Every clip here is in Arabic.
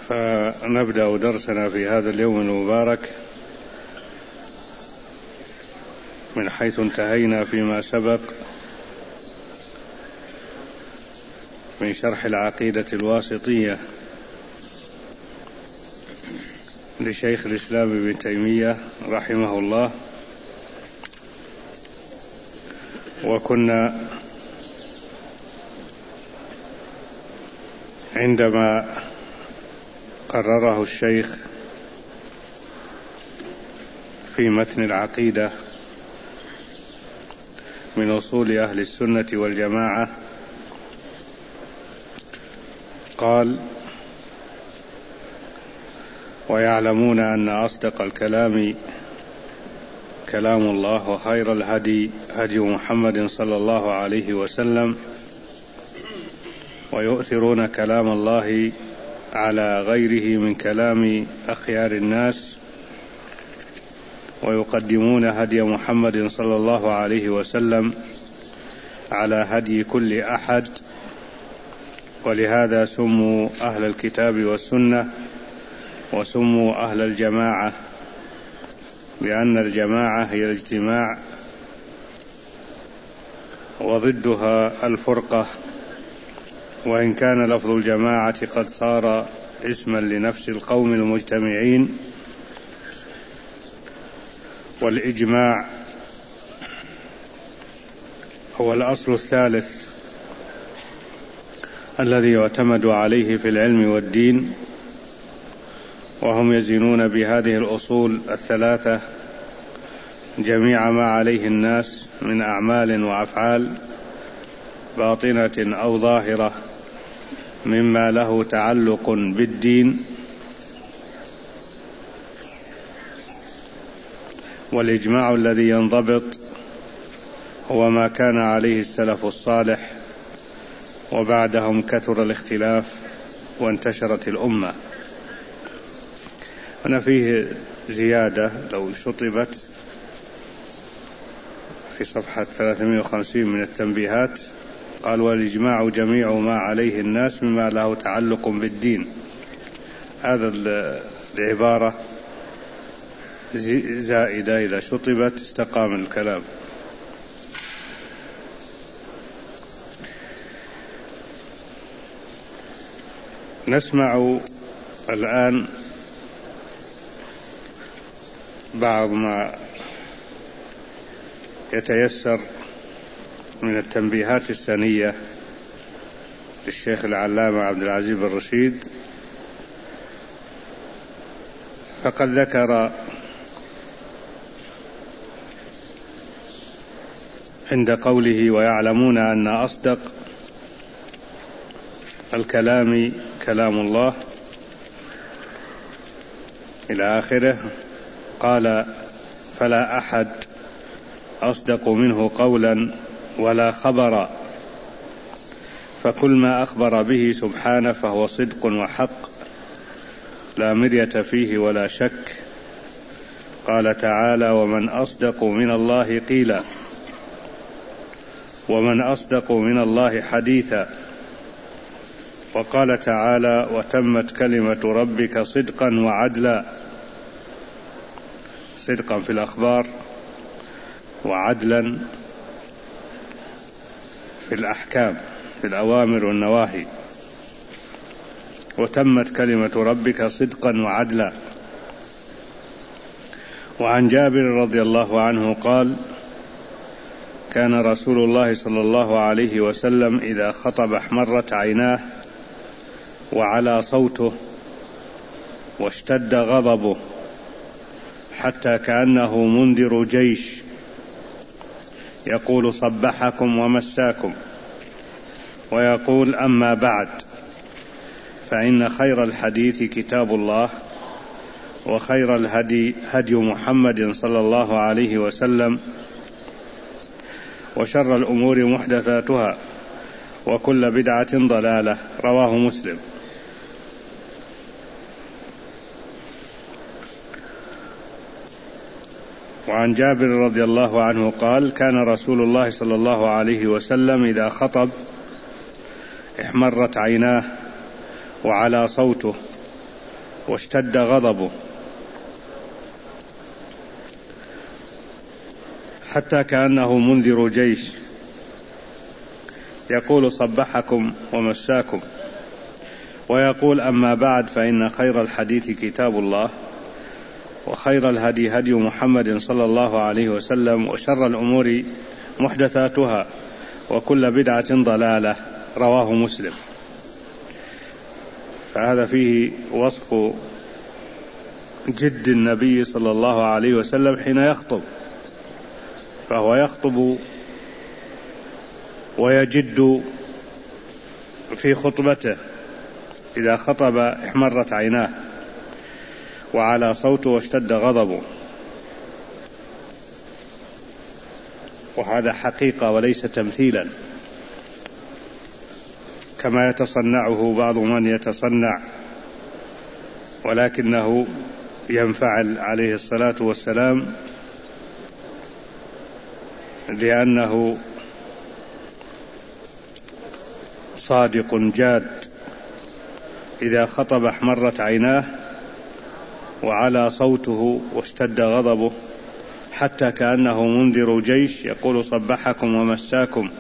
فنبدأ درسنا في هذا اليوم المبارك من حيث انتهينا فيما سبق من شرح العقيدة الواسطية لشيخ الإسلام ابن تيمية رحمه الله. وكنا عندما قرره الشيخ في متن العقيدة من أصول أهل السنة والجماعة قال: ويعلمون أن أصدق الكلام كلام الله، وخير الهدي هدي محمد صلى الله عليه وسلم، ويؤثرون كلام الله على غيره من كلام أخيار الناس، ويقدمون هدي محمد صلى الله عليه وسلم على هدي كل أحد، ولهذا سموا أهل الكتاب والسنة وسموا أهل الجماعة، لأن الجماعة هي الاجتماع وضدها الفرقة، وإن كان لفظ الجماعة قد صار اسما لنفس القوم المجتمعين. والإجماع هو الأصل الثالث الذي يعتمد عليه في العلم والدين، وهم يزنون بهذه الأصول الثلاثة جميع ما عليه الناس من أعمال وأفعال باطنة أو ظاهرة مما له تعلق بالدين. والإجماع الذي ينضبط هو ما كان عليه السلف الصالح، وبعدهم كثر الاختلاف وانتشرت الأمة. هنا فيه زيادة لو شطبت في صفحة 350 من التنبيهات، قال: والإجماع جميع ما عليه الناس مما له تعلق بالدين. هذا العبارة زائدة، إذا شطبت استقام الكلام. نسمع الآن بعض ما يتيسر من التنبيهات السنية للشيخ العلامة عبد العزيز بن رشيد. فقد ذكر عند قوله: ويعلمون أن أصدق الكلام كلام الله إلى آخره، قال: فلا أحد أصدق منه قولا ولا خبرا، فكل ما أخبر به سبحانه فهو صدق وحق لا مرية فيه ولا شك. قال تعالى: ومن أصدق من الله قيلا، ومن أصدق من الله حديثا. وقال تعالى: وتمت كلمة ربك صدقا وعدلا، صدقا في الأخبار وعدلا في الأحكام، في الأوامر والنواهي. وتمت كلمة ربك صدقا وعدلا. وعن جابر رضي الله عنه قال: كان رسول الله صلى الله عليه وسلم إذا خطب احمرت عيناه وعلى صوته واشتد غضبه حتى كأنه منذر جيش، يقول: صبحكم ومساكم. ويقول: أما بعد، فإن خير الحديث كتاب الله، وخير الهدي هدي محمد صلى الله عليه وسلم، وشر الأمور محدثاتها، وكل بدعة ضلالة. رواه مسلم. وعن جابر رضي الله عنه قال: كان رسول الله صلى الله عليه وسلم إذا خطب احمرت عيناه وعلى صوته واشتد غضبه حتى كأنه منذر جيش يقول صبحكم ومساكم، ويقول أما بعد فإن خير الحديث كتاب الله وخير الهدي هدي محمد صلى الله عليه وسلم وشر الأمور محدثاتها وكل بدعة ضلالة. رواه مسلم. فهذا فيه وصف جد النبي صلى الله عليه وسلم حين يخطب، فهو يخطب ويجد في خطبته، إذا خطب احمرت عيناه وعلى صوته واشتد غضبه، وهذا حقيقة وليس تمثيلا كما يتصنعه بعض من يتصنع، ولكنه ينفعل عليه الصلاة والسلام لأنه صادق جاد. إذا خطب احمرت عيناه وعلى صوته واشتد غضبه حتى كأنه منذر جيش يقول صبحكم ومساكم.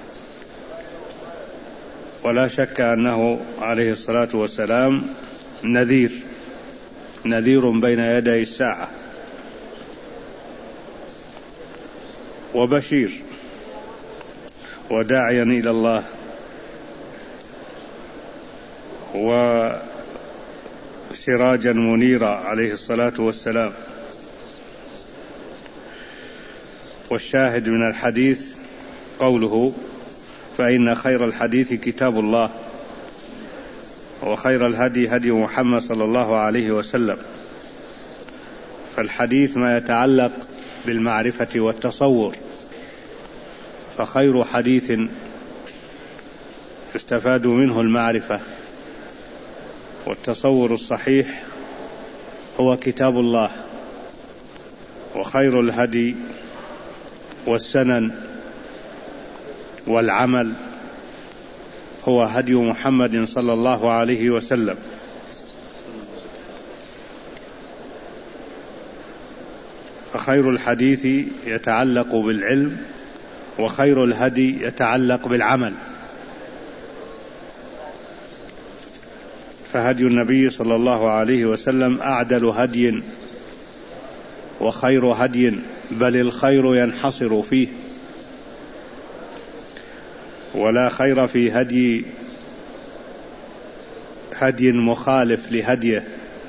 ولا شك أنه عليه الصلاة والسلام نذير بين يدي الساعة وبشير وداعيا إلى الله وسراجا منيرا عليه الصلاة والسلام. والشاهد من الحديث قوله فإن خير الحديث كتاب الله وخير الهدي هدي محمد صلى الله عليه وسلم. فالحديث ما يتعلق بالمعرفة والتصور، فخير حديث يستفاد منه المعرفة والتصور الصحيح هو كتاب الله، وخير الهدي والسنن والعمل هو هدي محمد صلى الله عليه وسلم. فخير الحديث يتعلق بالعلم، وخير الهدي يتعلق بالعمل. فهدي النبي صلى الله عليه وسلم أعدل هدي وخير هدي، بل الخير ينحصر فيه، ولا خير في هدي مخالف لهديه،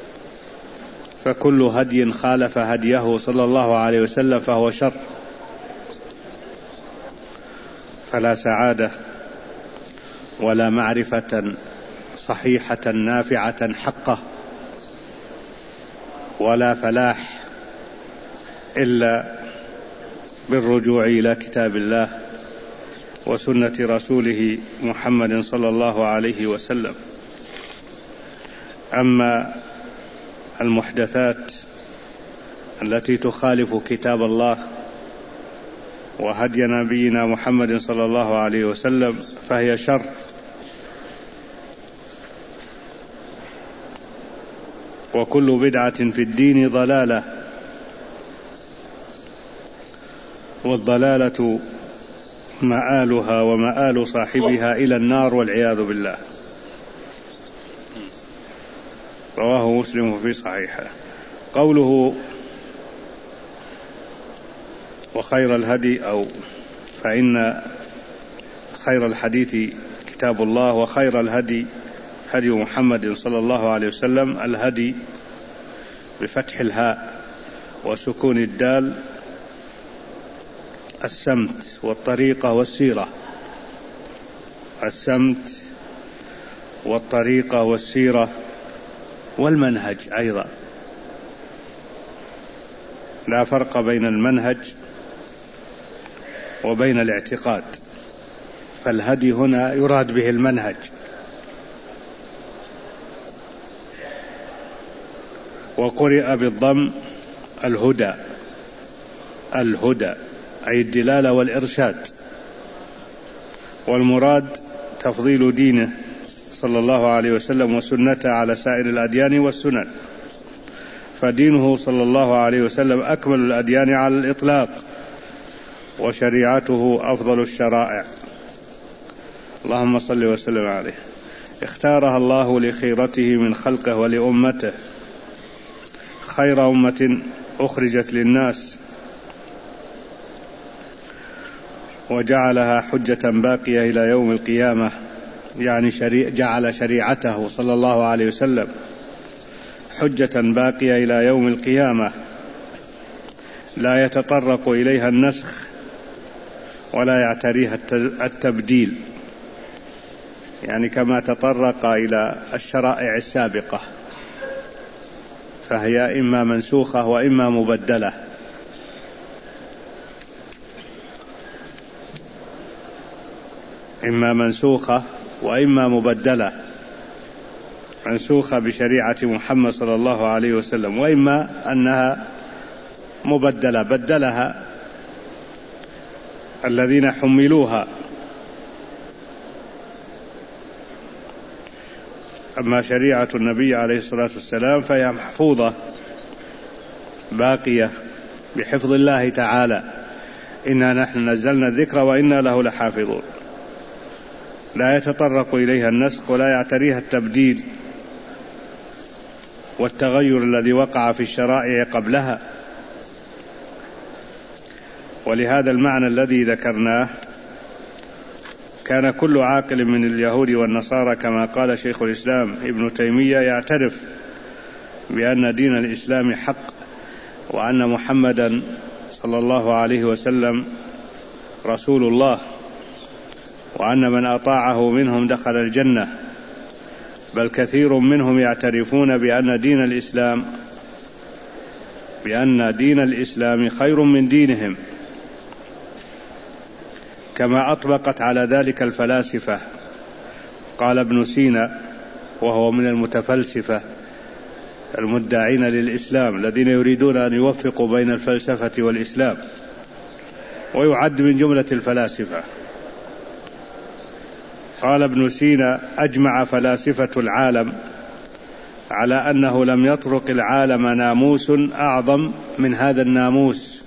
فكل هدي خالف هديه صلى الله عليه وسلم فهو شر. فلا سعادة ولا معرفة صحيحة نافعة حقة ولا فلاح إلا بالرجوع إلى كتاب الله وسنة رسوله محمد صلى الله عليه وسلم. أما المحدثات التي تخالف كتاب الله وهدي نبينا محمد صلى الله عليه وسلم فهي شر. وكل بدعة في الدين ضلالة، والضلالة مآلها ومآل صاحبها إلى النار والعياذ بالله. رواه مسلم في صحيحه. قوله وخير الهدي فإن خير الحديث كتاب الله وخير الهدي هدي محمد صلى الله عليه وسلم. الهدي بفتح الهاء وسكون الدال، السمت والطريقة والسيرة. السمت والطريقة والسيرة والمنهج أيضا. لا فرق بين المنهج وبين الاعتقاد، فالهدي هنا يراد به المنهج. وقرئ بالضم الهدى أي الدلالة والإرشاد، والمراد تفضيل دينه صلى الله عليه وسلم وسنته على سائر الأديان والسنن، فدينه صلى الله عليه وسلم أكمل الأديان على الإطلاق، وشريعته أفضل الشرائع، اللهم صل وسلم عليه. اختارها الله لخيرته من خلقه ولأمته، خير أمة أخرجت للناس، وجعلها حجة باقية إلى يوم القيامة، يعني جعل شريعته صلى الله عليه وسلم حجة باقية إلى يوم القيامة لا يتطرق إليها النسخ ولا يعتريها التبديل، يعني كما تطرق إلى الشرائع السابقة فهي إما منسوخة وإما مبدلة. إما منسوخة وإما مبدلة، منسوخة بشريعة محمد صلى الله عليه وسلم، وإما أنها مبدلة بدلها الذين حملوها. أما شريعة النبي عليه الصلاة والسلام فهي محفوظة باقية بحفظ الله تعالى، إنا نحن نزلنا الذكر وإنا له لحافظون، لا يتطرق إليها النسخ ولا يعتريها التبديل والتغير الذي وقع في الشرائع قبلها. ولهذا المعنى الذي ذكرناه كان كل عاقل من اليهود والنصارى كما قال شيخ الإسلام ابن تيمية يعترف بأن دين الإسلام حق، وأن محمدا صلى الله عليه وسلم رسول الله، وأن من أطاعه منهم دخل الجنة، بل كثير منهم يعترفون بأن دين الإسلام خير من دينهم، كما أطبقت على ذلك الفلاسفة. قال ابن سينا وهو من المتفلسفة المدعين للإسلام الذين يريدون أن يوفقوا بين الفلسفة والإسلام، ويعد من جملة الفلاسفة. قال ابن سينا أجمع فلاسفة العالم على أنه لم يطرق العالم ناموس أعظم من هذا الناموس،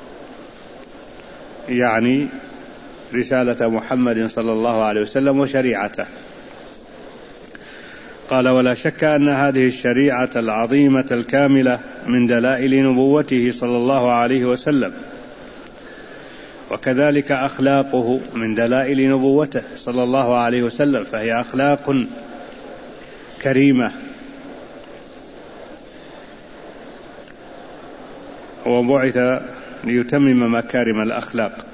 يعني رسالة محمد صلى الله عليه وسلم وشريعته. قال ولا شك أن هذه الشريعة العظيمة الكاملة من دلائل نبوته صلى الله عليه وسلم، وكذلك أخلاقه من دلائل نبوته صلى الله عليه وسلم، فهي أخلاق كريمة، وبعث ليتمم مكارم الأخلاق،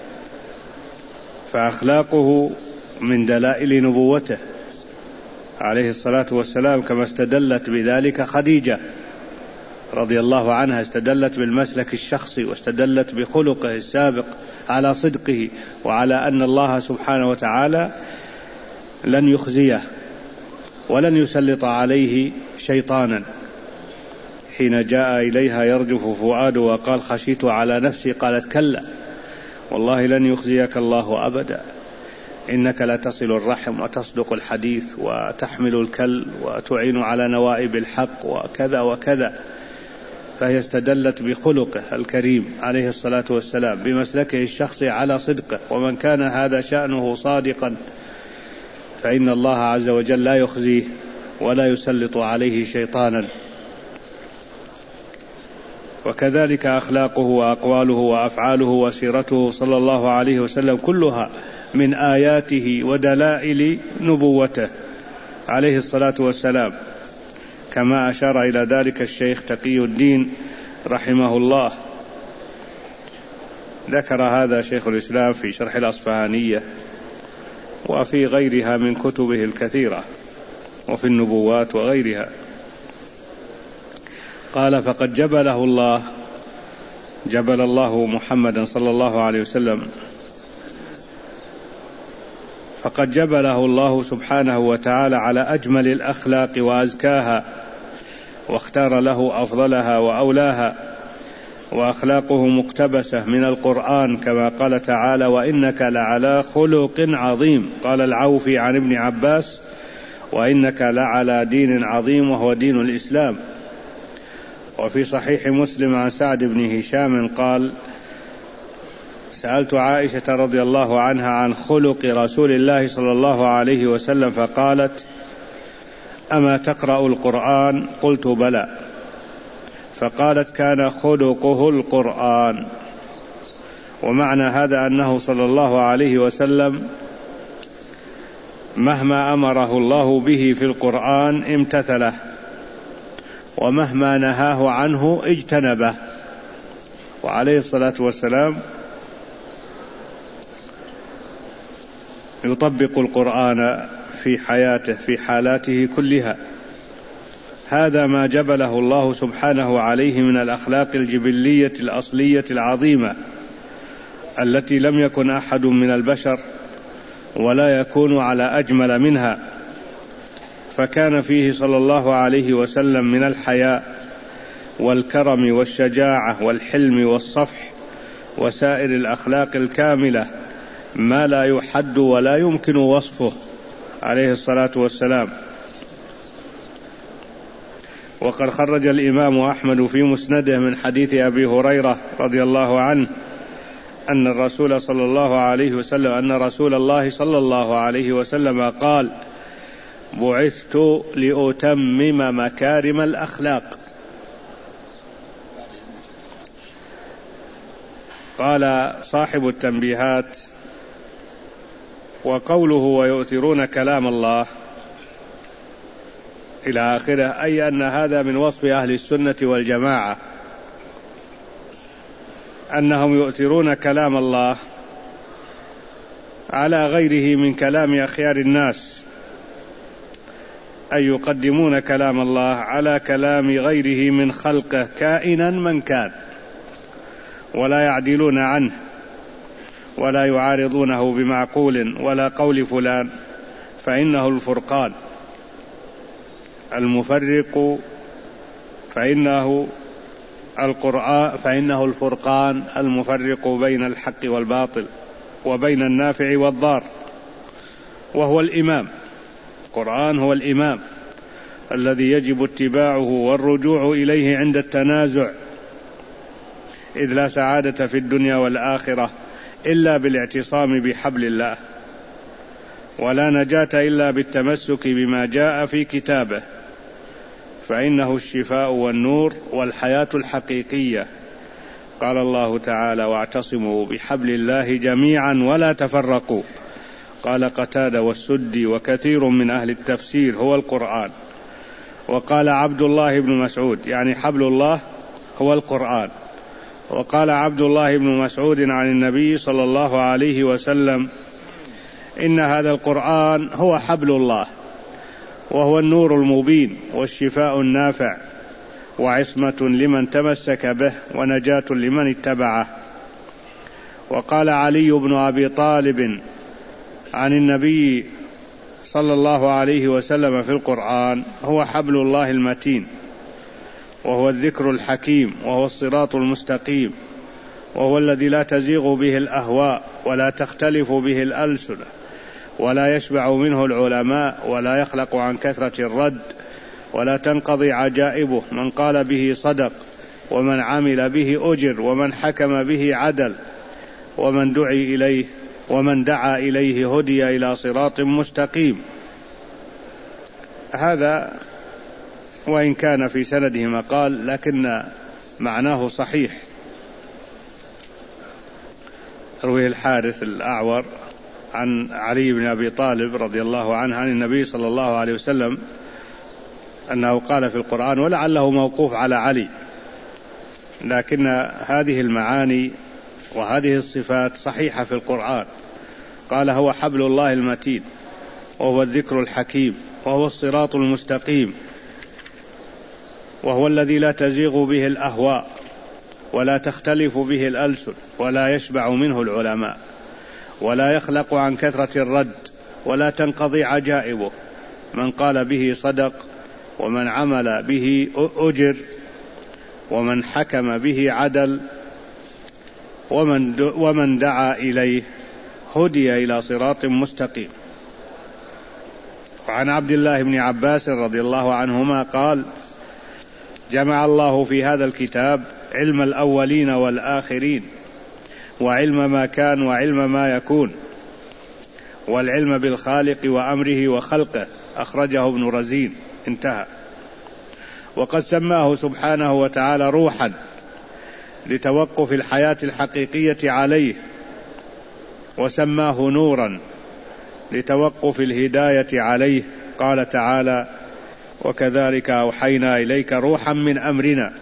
فأخلاقه من دلائل نبوته عليه الصلاة والسلام، كما استدلت بذلك خديجة رضي الله عنها، استدلت بالمسلك الشخصي واستدلت بخلقه السابق على صدقه، وعلى أن الله سبحانه وتعالى لن يخزيه ولن يسلط عليه شيطانا. حين جاء إليها يرجف فؤاده وقال خشيت على نفسي، قالت كلا والله لن يخزيك الله أبدا، إنك لتصل الرحم وتصدق الحديث وتحمل الكل وتعين على نوائب الحق وكذا وكذا. فهي استدلت بخلقه الكريم عليه الصلاة والسلام، بمسلكه الشخصي على صدقه، ومن كان هذا شأنه صادقا فإن الله عز وجل لا يخزيه ولا يسلط عليه شيطانا. وكذلك أخلاقه وأقواله وأفعاله وسيرته صلى الله عليه وسلم كلها من آياته ودلائل نبوته عليه الصلاة والسلام، كما أشار إلى ذلك الشيخ تقي الدين رحمه الله. ذكر هذا شيخ الإسلام في شرح الأصفهانية وفي غيرها من كتبه الكثيرة، وفي النبوات وغيرها. قال فقد جبل الله محمدا صلى الله عليه وسلم، فقد جبله الله سبحانه وتعالى على أجمل الأخلاق وأزكاها، واختار له أفضلها وأولاها، وأخلاقه مقتبسة من القرآن كما قال تعالى وإنك لعلى خلق عظيم. قال العوفي عن ابن عباس وإنك لعلى دين عظيم وهو دين الإسلام. وفي صحيح مسلم عن سعد بن هشام قال: سألت عائشة رضي الله عنها عن خلق رسول الله صلى الله عليه وسلم فقالت: أما تقرأ القرآن؟ قلت: بلى. فقالت: كان خلقه القرآن. ومعنى هذا أنه صلى الله عليه وسلم مهما أمره الله به في القرآن امتثله، ومهما نهاه عنه اجتنبه، وعليه الصلاة والسلام يطبق القرآن في حياته في حالاته كلها. هذا ما جبله الله سبحانه عليه من الأخلاق الجبلية الأصلية العظيمة التي لم يكن أحد من البشر ولا يكون على أجمل منها. فكان فيه صلى الله عليه وسلم من الحياء والكرم والشجاعة والحلم والصفح وسائر الأخلاق الكاملة ما لا يحد ولا يمكن وصفه عليه الصلاة والسلام. وقد خرج الإمام أحمد في مسنده من حديث أبي هريرة رضي الله عنه أن رسول الله صلى الله عليه وسلم قال: بعثت لأتمم مكارم الأخلاق. قال صاحب التنبيهات: وقوله ويؤثرون كلام الله إلى آخره، أي أن هذا من وصف أهل السنة والجماعة، أنهم يؤثرون كلام الله على غيره من كلام أخيار الناس، أي يقدمون كلام الله على كلام غيره من خلقه كائنا من كان، ولا يعدلون عنه ولا يعارضونه بمعقول ولا قول فلان، فإنه الفرقان المفرق، فإنه الفرقان المفرق بين الحق والباطل وبين النافع والضار، وهو الإمام. القرآن هو الإمام الذي يجب اتباعه والرجوع إليه عند التنازع، إذ لا سعادة في الدنيا والآخرة إلا بالاعتصام بحبل الله، ولا نجاة إلا بالتمسك بما جاء في كتابه، فإنه الشفاء والنور والحياة الحقيقية. قال الله تعالى: واعتصموا بحبل الله جميعا ولا تفرقوا. قال قتادة والسدي وكثير من أهل التفسير: هو القرآن. وقال عبد الله بن مسعود: يعني حبل الله هو القرآن. وقال عبد الله بن مسعود عن النبي صلى الله عليه وسلم: إن هذا القرآن هو حبل الله، وهو النور المبين والشفاء النافع، وعصمة لمن تمسك به ونجاة لمن اتبعه. وقال علي بن أبي طالب عن النبي صلى الله عليه وسلم في القرآن: هو حبل الله المتين، وهو الذكر الحكيم، وهو الصراط المستقيم، وهو الذي لا تزيغ به الأهواء ولا تختلف به الألسنة ولا يشبع منه العلماء ولا يخلق عن كثرة الرد ولا تنقضي عجائبه. من قال به صدق، ومن عمل به أجر، ومن حكم به عدل، ومن دعا إليه هدي إلى صراط مستقيم. هذا وإن كان في سنده مقال لكن معناه صحيح. روي الحارث الأعور عن علي بن أبي طالب رضي الله عنه عن النبي صلى الله عليه وسلم أنه قال في القرآن، ولعله موقوف على علي، لكن هذه المعاني وهذه الصفات صحيحة في القرآن. قال: هو حبل الله المتين، وهو الذكر الحكيم، وهو الصراط المستقيم، وهو الذي لا تزيغ به الأهواء ولا تختلف به الألسن ولا يشبع منه العلماء ولا يخلق عن كثرة الرد ولا تنقضي عجائبه. من قال به صدق، ومن عمل به أجر، ومن حكم به عدل، ومن دعا إليه هدي إلى صراط مستقيم. وعن عبد الله بن عباس رضي الله عنهما قال: جمع الله في هذا الكتاب علم الأولين والآخرين، وعلم ما كان وعلم ما يكون، والعلم بالخالق وأمره وخلقه. أخرجه ابن رزين. انتهى. وقد سماه سبحانه وتعالى روحا لتوقف الحياة الحقيقية عليه، وسماه نورا لتوقف الهداية عليه. قال تعالى: وكذلك أوحينا إليك روحا من أمرنا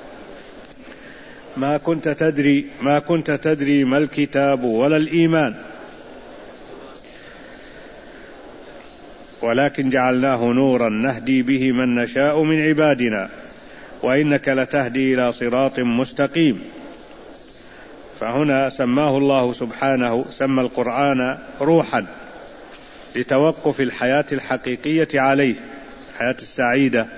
ما كنت تدري ما الكتاب ولا الإيمان، ولكن جعلناه نورا نهدي به من نشاء من عبادنا وإنك لتهدي إلى صراط مستقيم. فهنا سماه الله سبحانه، سمى القرآن روحا لتوقف الحياة الحقيقية عليه، الحياة السعيدة.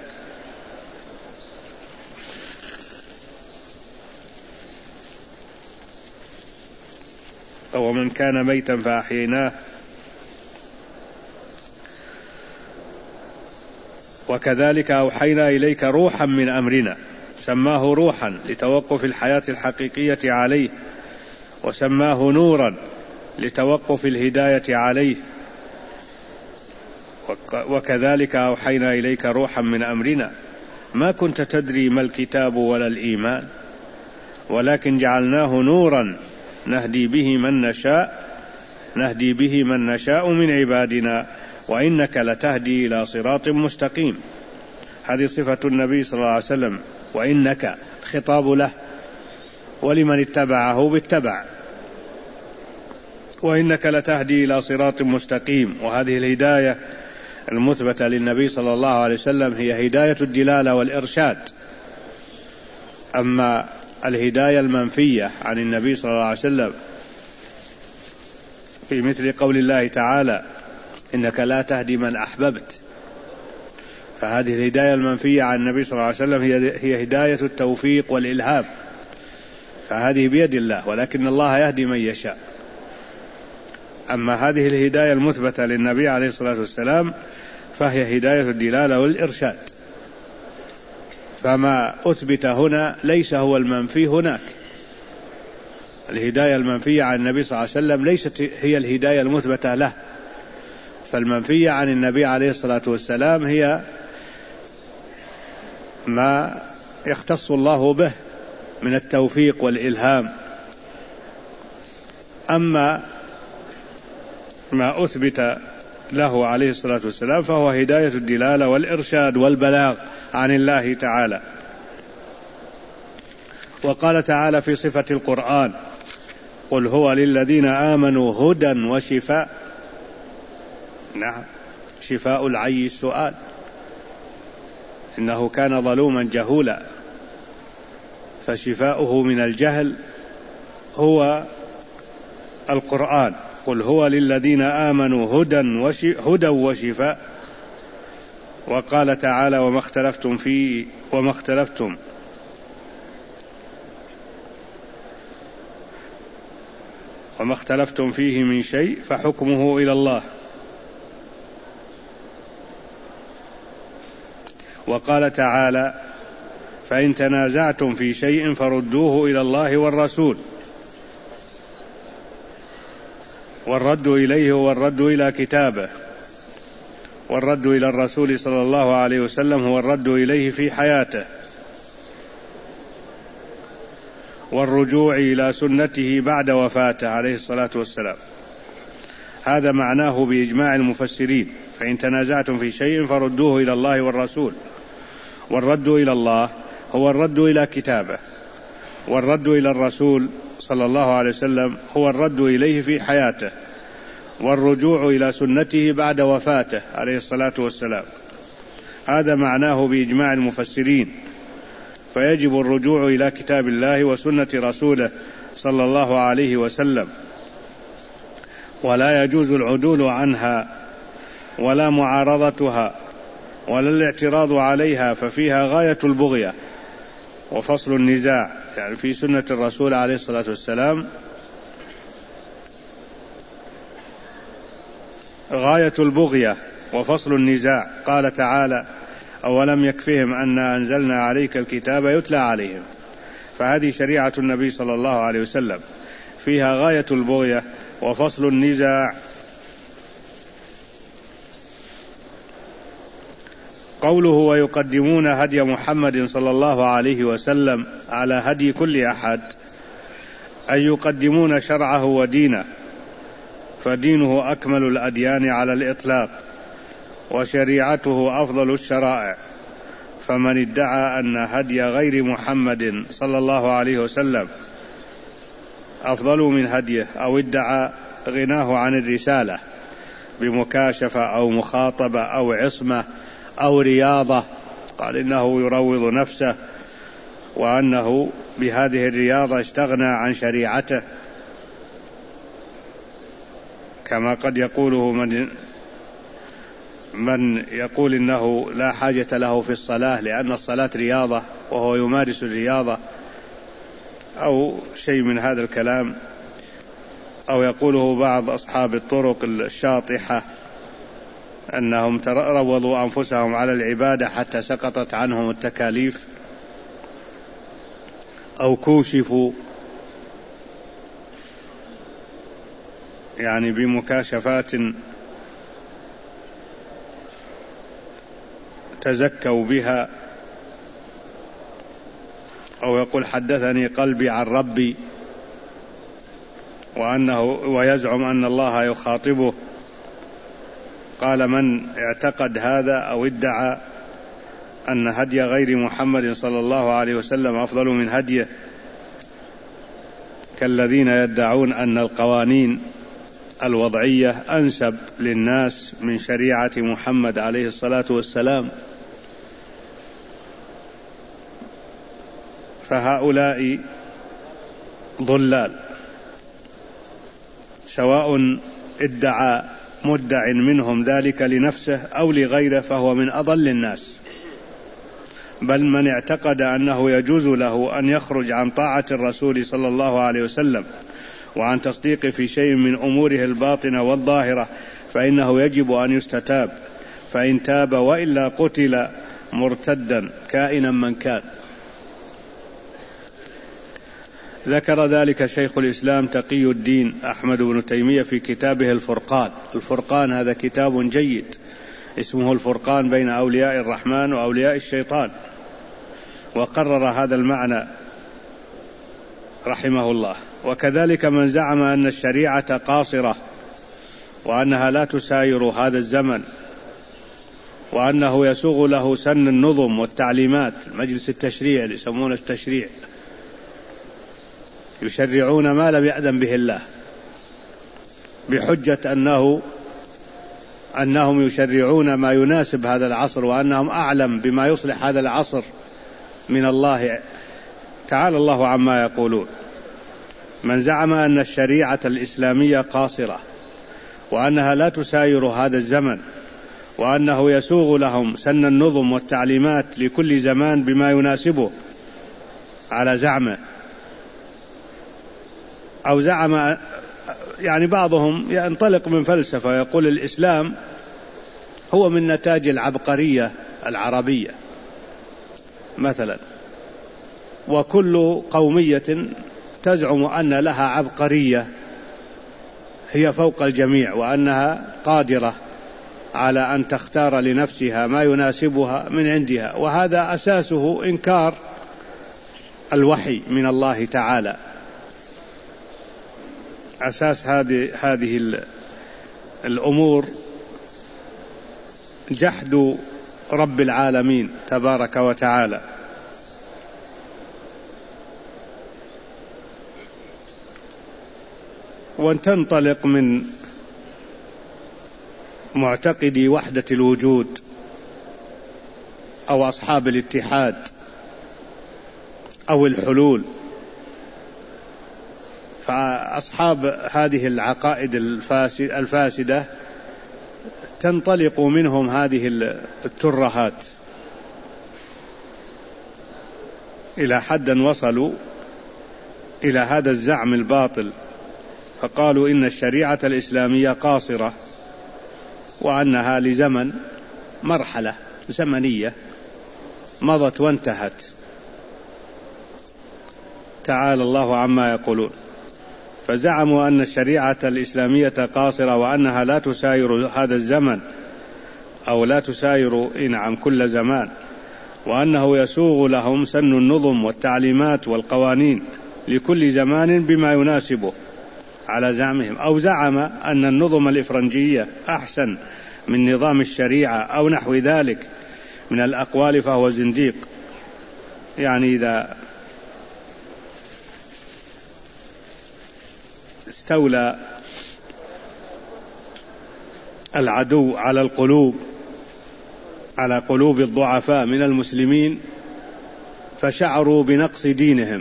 ومن كان ميتا فأحييناه. وكذلك أوحينا إليك روحا من أمرنا، سماه روحا لتوقف الحياة الحقيقية عليه، وسماه نورا لتوقف الهداية عليه. وكذلك أوحينا إليك روحا من أمرنا ما كنت تدري ما الكتاب ولا الإيمان، ولكن جعلناه نورا نهدي به من نشاء من عبادنا وإنك لتهدي إلى صراط مستقيم. هذه صفة النبي صلى الله عليه وسلم، وإنك خطاب له ولمن اتبعه بالتبع، وإنك لتهدي إلى صراط مستقيم. وهذه الهداية المثبتة للنبي صلى الله عليه وسلم هي هداية الدلالة والإرشاد. أما الهداية المنفية عن النبي صلى الله عليه وسلم في مثل قول الله تعالى: إنك لا تهدي من أحببت، فهذه الهداية المنفية عن النبي صلى الله عليه وسلم هي هداية التوفيق والإلهام، فهذه بيد الله، ولكن الله يهدي من يشاء. أما هذه الهداية المثبتة للنبي عليه الصلاة والسلام فهي هداية الدلالة والإرشاد. فما أثبت هنا ليس هو المنفي هناك. الهداية المنفية عن النبي صلى الله عليه وسلم ليست هي الهداية المثبتة له، فالمنفية عن النبي عليه الصلاة والسلام هي ما يختص الله به من التوفيق والإلهام. أما ما أثبت له عليه الصلاة والسلام فهو هداية الدلالة والإرشاد والبلاغ عن الله تعالى. وقال تعالى في صفة القرآن: قل هو للذين آمنوا هدى وشفاء. نعم، شفاء العي السؤال، إنه كان ظلوما جهولا، فشفاؤه من الجهل هو القرآن. قل هو للذين آمنوا هدى وشفاء. وقال تعالى: وما اختلفتم فيه من شيء فحكمه إلى الله. وقال تعالى: فإن تنازعتم في شيء فردوه إلى الله والرسول. والرد إليه هو الرد إلى كتابه، والرد إلى الرسول صلى الله عليه وسلم هو الرد إليه في حياته، والرجوع إلى سنته بعد وفاته عليه الصلاة والسلام. هذا معناه بإجماع المفسرين: فإن تنازعتم في شيء فردوه إلى الله والرسول. والرد إلى الله هو الرد إلى كتابه، والرد إلى الرسول صلى الله عليه وسلم هو الرد إليه في حياته، والرجوع إلى سنته بعد وفاته عليه الصلاة والسلام. هذا معناه بإجماع المفسرين. فيجب الرجوع إلى كتاب الله وسنة رسوله صلى الله عليه وسلم، ولا يجوز العدول عنها ولا معارضتها ولا الاعتراض عليها، ففيها غاية البغية وفصل النزاع. يعني في سنة الرسول عليه الصلاة والسلام غاية البغية وفصل النزاع. قال تعالى: أولم يكفهم أنا أنزلنا عليك الكتاب يتلى عليهم. فهذه شريعة النبي صلى الله عليه وسلم، فيها غاية البغية وفصل النزاع. قوله: ويقدمون هدي محمد صلى الله عليه وسلم على هدي كل أحد، أي يقدمون شرعه ودينه، فدينه أكمل الأديان على الإطلاق، وشريعته أفضل الشرائع. فمن ادعى أن هدي غير محمد صلى الله عليه وسلم أفضل من هديه، أو ادعى غناه عن الرسالة بمكاشفة أو مخاطبة أو عصمة أو رياضة، قال إنه يروض نفسه وأنه بهذه الرياضة استغنى عن شريعته، كما قد يقوله من يقول إنه لا حاجة له في الصلاة لأن الصلاة رياضة وهو يمارس الرياضة، أو شيء من هذا الكلام. أو يقوله بعض أصحاب الطرق الشاطحة أنهم روضوا أنفسهم على العبادة حتى سقطت عنهم التكاليف، أو كوشفوا يعني بمكاشفات تزكوا بها. أو يقول: حدثني قلبي عن ربي، ويزعم أن الله يخاطبه. قال: من اعتقد هذا أو ادعى أن هدي غير محمد صلى الله عليه وسلم أفضل من هديه، كالذين يدعون أن القوانين الوضعية أنسب للناس من شريعة محمد عليه الصلاة والسلام، فهؤلاء ضلال، سواء ادعى مدع منهم ذلك لنفسه أو لغيره، فهو من أضل الناس. بل من اعتقد أنه يجوز له أن يخرج عن طاعة الرسول صلى الله عليه وسلم وعن تصديق في شيء من أموره الباطنة والظاهرة، فإنه يجب أن يستتاب، فإن تاب وإلا قتل مرتدا كائنا من كان. ذكر ذلك شيخ الإسلام تقي الدين أحمد بن تيمية في كتابه الفرقان. الفرقان هذا كتاب جيد، اسمه الفرقان بين أولياء الرحمن وأولياء الشيطان، وقرر هذا المعنى رحمه الله. وكذلك من زعم أن الشريعة قاصرة وأنها لا تساير هذا الزمن، وأنه يسوغ له سن النظم والتعليمات، مجلس التشريع اللي يسمونه التشريع، يشرعون ما لم يأذن به الله، بحجة أنهم يشرعون ما يناسب هذا العصر، وأنهم أعلم بما يصلح هذا العصر من الله تعالى الله عما يقولون. من زعم أن الشريعة الإسلامية قاصرة وأنها لا تساير هذا الزمن، وأنه يسوغ لهم سن النظم والتعليمات لكل زمان بما يناسبه على زعمه، أو زعم يعني بعضهم ينطلق من فلسفة يقول الإسلام هو من نتاج العبقرية العربية مثلا، وكل قومية تزعم أن لها عبقرية هي فوق الجميع، وأنها قادرة على أن تختار لنفسها ما يناسبها من عندها، وهذا أساسه إنكار الوحي من الله تعالى. أساس هذه الأمور جحد رب العالمين تبارك وتعالى. وتنطلق من معتقدي وحدة الوجود أو أصحاب الاتحاد أو الحلول، فأصحاب هذه العقائد الفاسدة تنطلق منهم هذه الترهات إلى حد وصلوا إلى هذا الزعم الباطل، فقالوا إن الشريعة الإسلامية قاصرة وأنها لزمن، مرحلة زمنية مضت وانتهت. تعالى الله عما يقولون. فزعموا أن الشريعة الإسلامية قاصرة وأنها لا تساير هذا الزمن، أو لا تساير كل زمان، وأنه يسوغ لهم سن النظم والتعليمات والقوانين لكل زمان بما يناسبه على زعمهم، أو زعم أن النظم الإفرنجية أحسن من نظام الشريعة أو نحو ذلك من الأقوال، فهو زنديق. يعني إذا استولى العدو على قلوب الضعفاء من المسلمين، فشعروا بنقص دينهم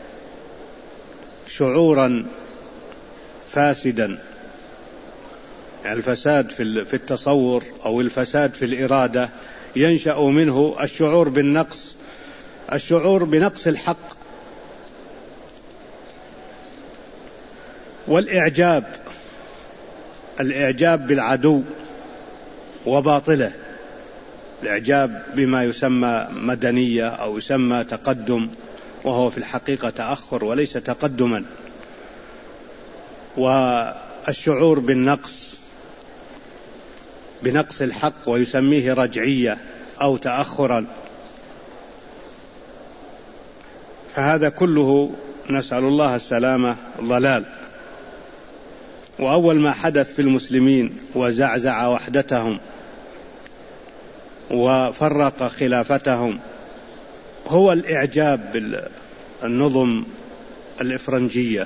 شعورا فاسدا، يعني الفساد في التصور أو الفساد في الإرادة ينشأ منه الشعور بالنقص، الشعور بنقص الحق، والإعجاب بالعدو وباطله، الإعجاب بما يسمى مدنية أو يسمى تقدم، وهو في الحقيقة تأخر وليس تقدما، والشعور بنقص الحق ويسميه رجعية أو تأخرا. فهذا كله نسأل الله السلامة ضلال. وأول ما حدث في المسلمين وزعزع وحدتهم وفرق خلافتهم هو الإعجاب بالنظم الإفرنجية،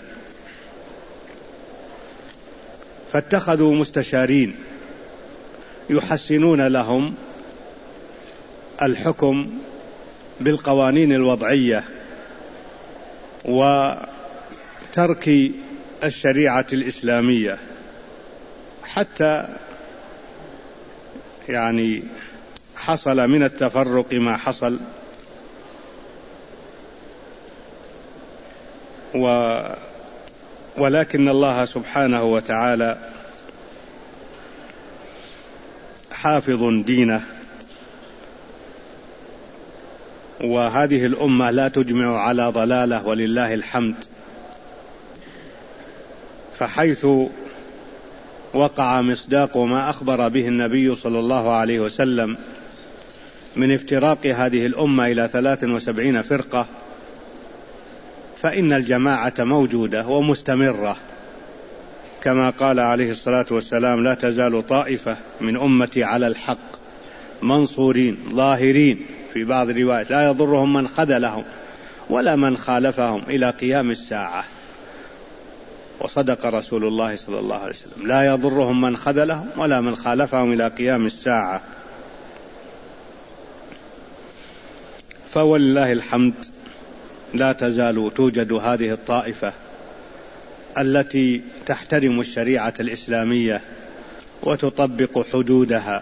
فاتخذوا مستشارين يحسنون لهم الحكم بالقوانين الوضعية وترك الشريعة الإسلامية، حتى حصل من التفرق ما حصل. ولكن الله سبحانه وتعالى حافظ دينه، وهذه الأمة لا تجمع على ضلالة ولله الحمد. فحيث وقع مصداق ما أخبر به النبي صلى الله عليه وسلم من افتراق هذه الأمة إلى 73 فرقة، فإن الجماعة موجودة ومستمرة، كما قال عليه الصلاة والسلام: لا تزال طائفة من أمتي على الحق منصورين ظاهرين، في بعض الروايات لا يضرهم من خذلهم ولا من خالفهم إلى قيام الساعة. وصدق رسول الله صلى الله عليه وسلم: لا يضرهم من خذلهم ولا من خالفهم إلى قيام الساعة. فولله الحمد لا تزال توجد هذه الطائفة التي تحترم الشريعة الإسلامية وتطبق حدودها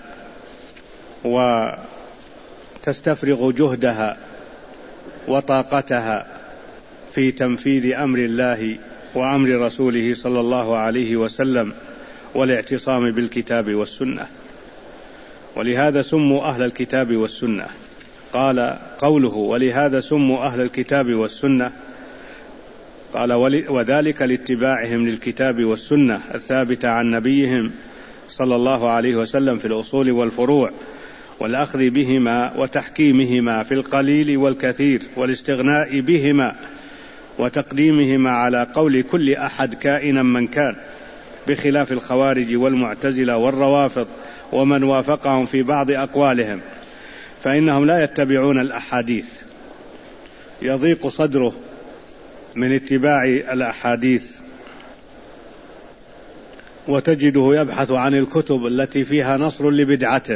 وتستفرغ جهدها وطاقتها في تنفيذ أمر الله وأمر رسوله صلى الله عليه وسلم والاعتصام بالكتاب والسنة. ولهذا سموا أهل الكتاب والسنة. قال قوله: ولهذا سموا أهل الكتاب والسنة، قال: وذلك لاتباعهم للكتاب والسنة الثابتة عن نبيهم صلى الله عليه وسلم في الأصول والفروع، والأخذ بهما وتحكيمهما في القليل والكثير، والاستغناء بهما وتقديمهما على قول كل أحد كائنا من كان، بخلاف الخوارج والمعتزلة والروافض ومن وافقهم في بعض أقوالهم، فإنهم لا يتبعون الأحاديث، يضيق صدره من اتباع الأحاديث، وتجده يبحث عن الكتب التي فيها نصر لبدعته.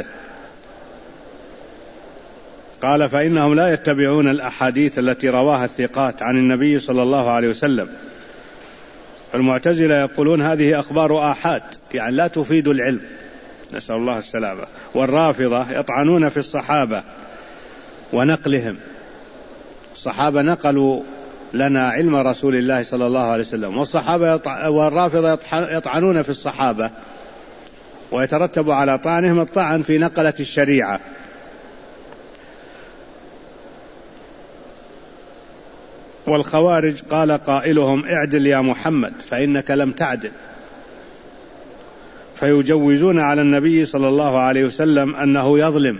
قال: فإنهم لا يتبعون الأحاديث التي رواها الثقات عن النبي صلى الله عليه وسلم. المعتزلة يقولون هذه أخبار آحاد، يعني لا تفيد العلم، نسأل الله السلامة. والرافضة يطعنون في الصحابة ونقلهم، الصحابة نقلوا لنا علم رسول الله صلى الله عليه وسلم، والرافضة يطعنون في الصحابة ويترتب على طعنهم الطعن في نقلة الشريعة. والخوارج قال قائلهم: اعدل يا محمد فإنك لم تعدل، فيجوزون على النبي صلى الله عليه وسلم أنه يظلم،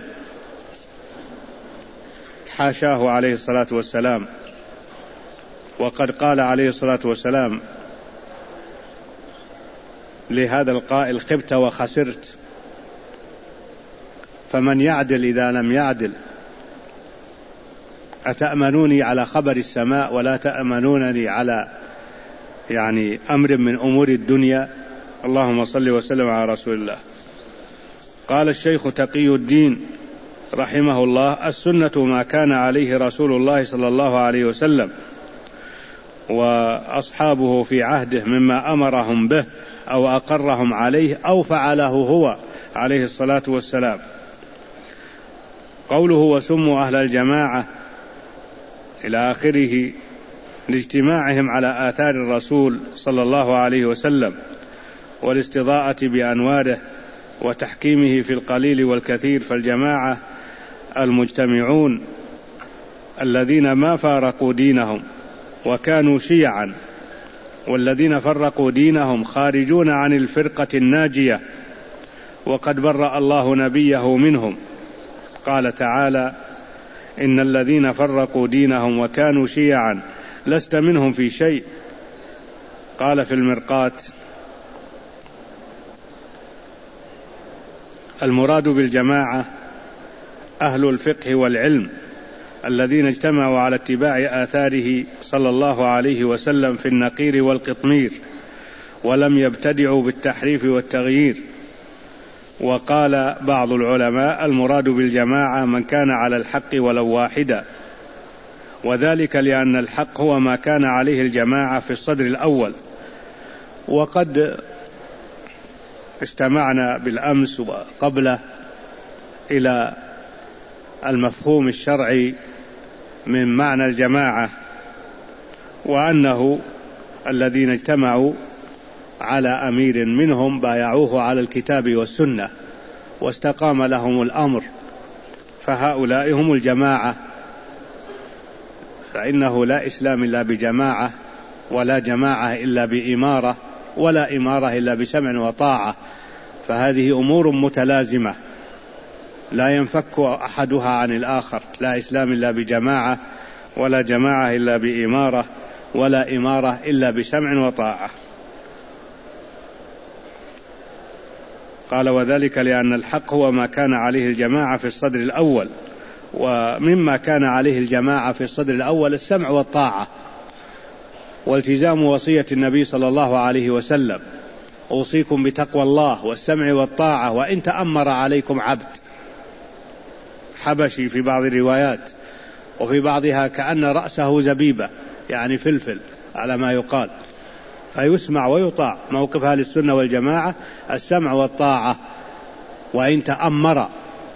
حاشاه عليه الصلاة والسلام. وقد قال عليه الصلاة والسلام لهذا القائل: خبت وخسرت، فمن يعدل إذا لم يعدل؟ أتأمنوني على خبر السماء ولا تأمنونني على أمر من أمور الدنيا؟ اللهم صل وسلم على رسول الله. قال الشيخ تقي الدين رحمه الله: السنة ما كان عليه رسول الله صلى الله عليه وسلم وأصحابه في عهده مما أمرهم به أو أقرهم عليه أو فعله هو عليه الصلاة والسلام. قوله: وسموا أهل الجماعة إلى آخره، لاجتماعهم على آثار الرسول صلى الله عليه وسلم والاستضاءة بأنواره وتحكيمه في القليل والكثير. فالجماعة المجتمعون الذين ما فارقوا دينهم وكانوا شيعا، والذين فرقوا دينهم خارجون عن الفرقة الناجية، وقد برأ الله نبيه منهم. قال تعالى: إن الذين فرقوا دينهم وكانوا شيعا لست منهم في شيء. قال في المرقاة: المراد بالجماعة أهل الفقه والعلم الذين اجتمعوا على اتباع آثاره صلى الله عليه وسلم في النقير والقطمير، ولم يبتدعوا بالتحريف والتغيير. وقال بعض العلماء: المراد بالجماعة من كان على الحق ولو واحدا، وذلك لأن الحق هو ما كان عليه الجماعة في الصدر الأول. وقد استمعنا بالأمس وقبله إلى المفهوم الشرعي من معنى الجماعة، وأنه الذين اجتمعوا على أمير منهم بايعوه على الكتاب والسنة واستقام لهم الأمر، فهؤلاء هم الجماعة. فإنه لا إسلام إلا بجماعة، ولا جماعة إلا بإمارة، ولا إمارة إلا بسمع وطاعة. فهذه أمور متلازمة لا ينفك أحدها عن الآخر. لا إسلام إلا بجماعة، ولا جماعة إلا بإمارة، ولا إمارة إلا بسمع وطاعة. قال: وذلك لأن الحق هو ما كان عليه الجماعة في الصدر الأول. ومما كان عليه الجماعة في الصدر الأول السمع والطاعة والتزام وصية النبي صلى الله عليه وسلم: أوصيكم بتقوى الله والسمع والطاعة وإن تأمر عليكم عبد. حبشي في بعض الروايات، وفي بعضها كأن رأسه زبيبة، فلفل على ما يقال، فيسمع ويطاع. موقف أهل السنة والجماعة السمع والطاعة وإن تأمر،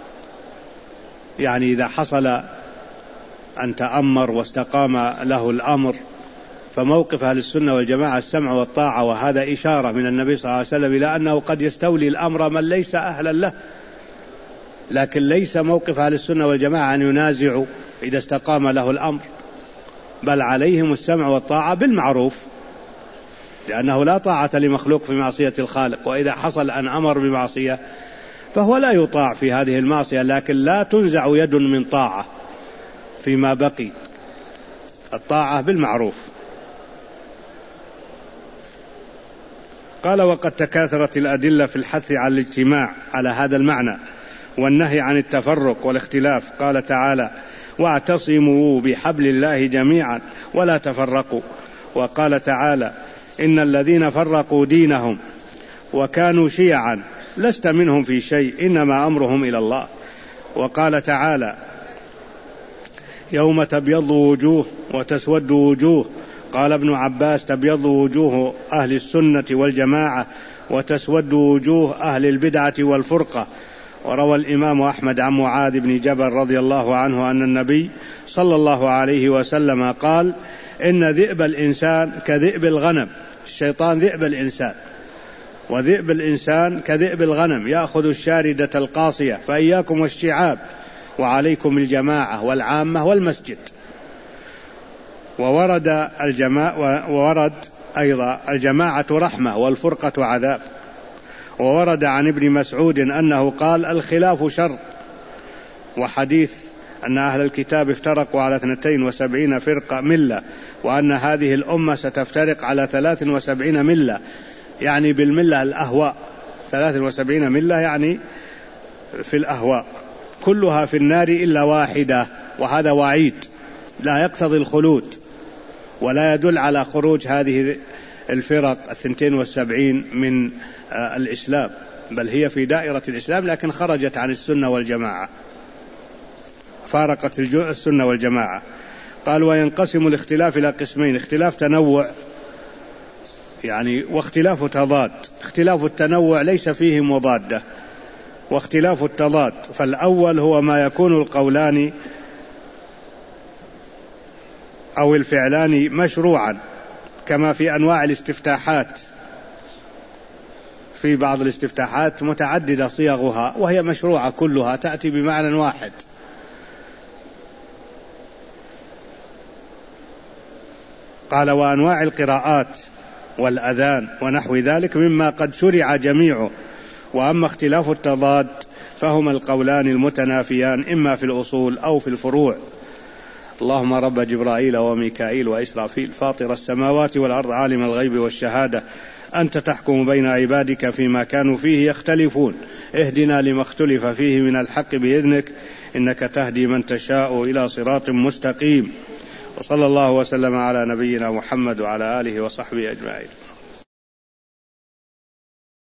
إذا حصل أن تأمر واستقام له الأمر، فموقف أهل السنة والجماعة السمع والطاعة. وهذا إشارة من النبي صلى الله عليه وسلم إلى أنه قد يستولي الأمر من ليس أهلا له، لكن ليس موقف أهل السنة والجماعة أن ينازعوا إذا استقام له الأمر، بل عليهم السمع والطاعة بالمعروف، لأنه لا طاعة لمخلوق في معصية الخالق. وإذا حصل أن أمر بمعصية فهو لا يطاع في هذه المعصية، لكن لا تنزع يد من طاعة فيما بقي، الطاعة بالمعروف. قال: وقد تكاثرت الأدلة في الحث على الاجتماع على هذا المعنى والنهي عن التفرق والاختلاف. قال تعالى: واعتصموا بحبل الله جميعا ولا تفرقوا. وقال تعالى: إن الذين فرقوا دينهم وكانوا شيعا لست منهم في شيء إنما أمرهم إلى الله. وقال تعالى: يوم تبيض وجوه وتسود وجوه. قال ابن عباس: تبيض وجوه أهل السنة والجماعة وتسود وجوه أهل البدعة والفرقة. وروى الإمام أحمد عن معاذ بن جبل رضي الله عنه أن النبي صلى الله عليه وسلم قال: إن ذئب الإنسان كذئب الغنم. الشيطان ذئب الإنسان، وذئب الإنسان كذئب الغنم يأخذ الشاردة القاصية، فإياكم والشعاب وعليكم الجماعة والعامة والمسجد. وورد أيضا الجماعة رحمة والفرقة عذاب. وورد عن ابن مسعود أنه قال الخلاف شر. وحديث أن أهل الكتاب افترقوا على 72 فرقة ملة، وأن هذه الأمة ستفترق على 73 ملة، يعني بالملة الأهواء، 73 ملة يعني في الأهواء، كلها في النار إلا واحدة. وهذا وعيد لا يقتضي الخلود، ولا يدل على خروج هذه الفرق 72 من الإسلام، بل هي في دائرة الإسلام لكن خرجت عن السنة والجماعة، فارقت السنة والجماعة. قال وينقسم الاختلاف إلى قسمين: اختلاف تنوع يعني واختلاف تضاد. اختلاف التنوع ليس فيه مضادة، واختلاف التضاد فالأول هو ما يكون القولان أو الفعلان مشروعا، كما في أنواع الاستفتاحات. في بعض الاستفتاحات متعددة صيغها وهي مشروعة كلها تأتي بمعنى واحد. قال وأنواع القراءات والأذان ونحو ذلك مما قد شرع جميعه. وأما اختلاف التضاد فهما القولان المتنافيان إما في الأصول أو في الفروع. اللهم رب جبرائيل وميكائيل وإسرافيل فاطر السماوات والأرض عالم الغيب والشهادة أنت تحكم بين عبادك فيما كانوا فيه يختلفون اهدنا لما اختلف فيه من الحق بإذنك إنك تهدي من تشاء إلى صراط مستقيم. وصلى الله وسلم على نبينا محمد وعلى آله وصحبه أجمعين.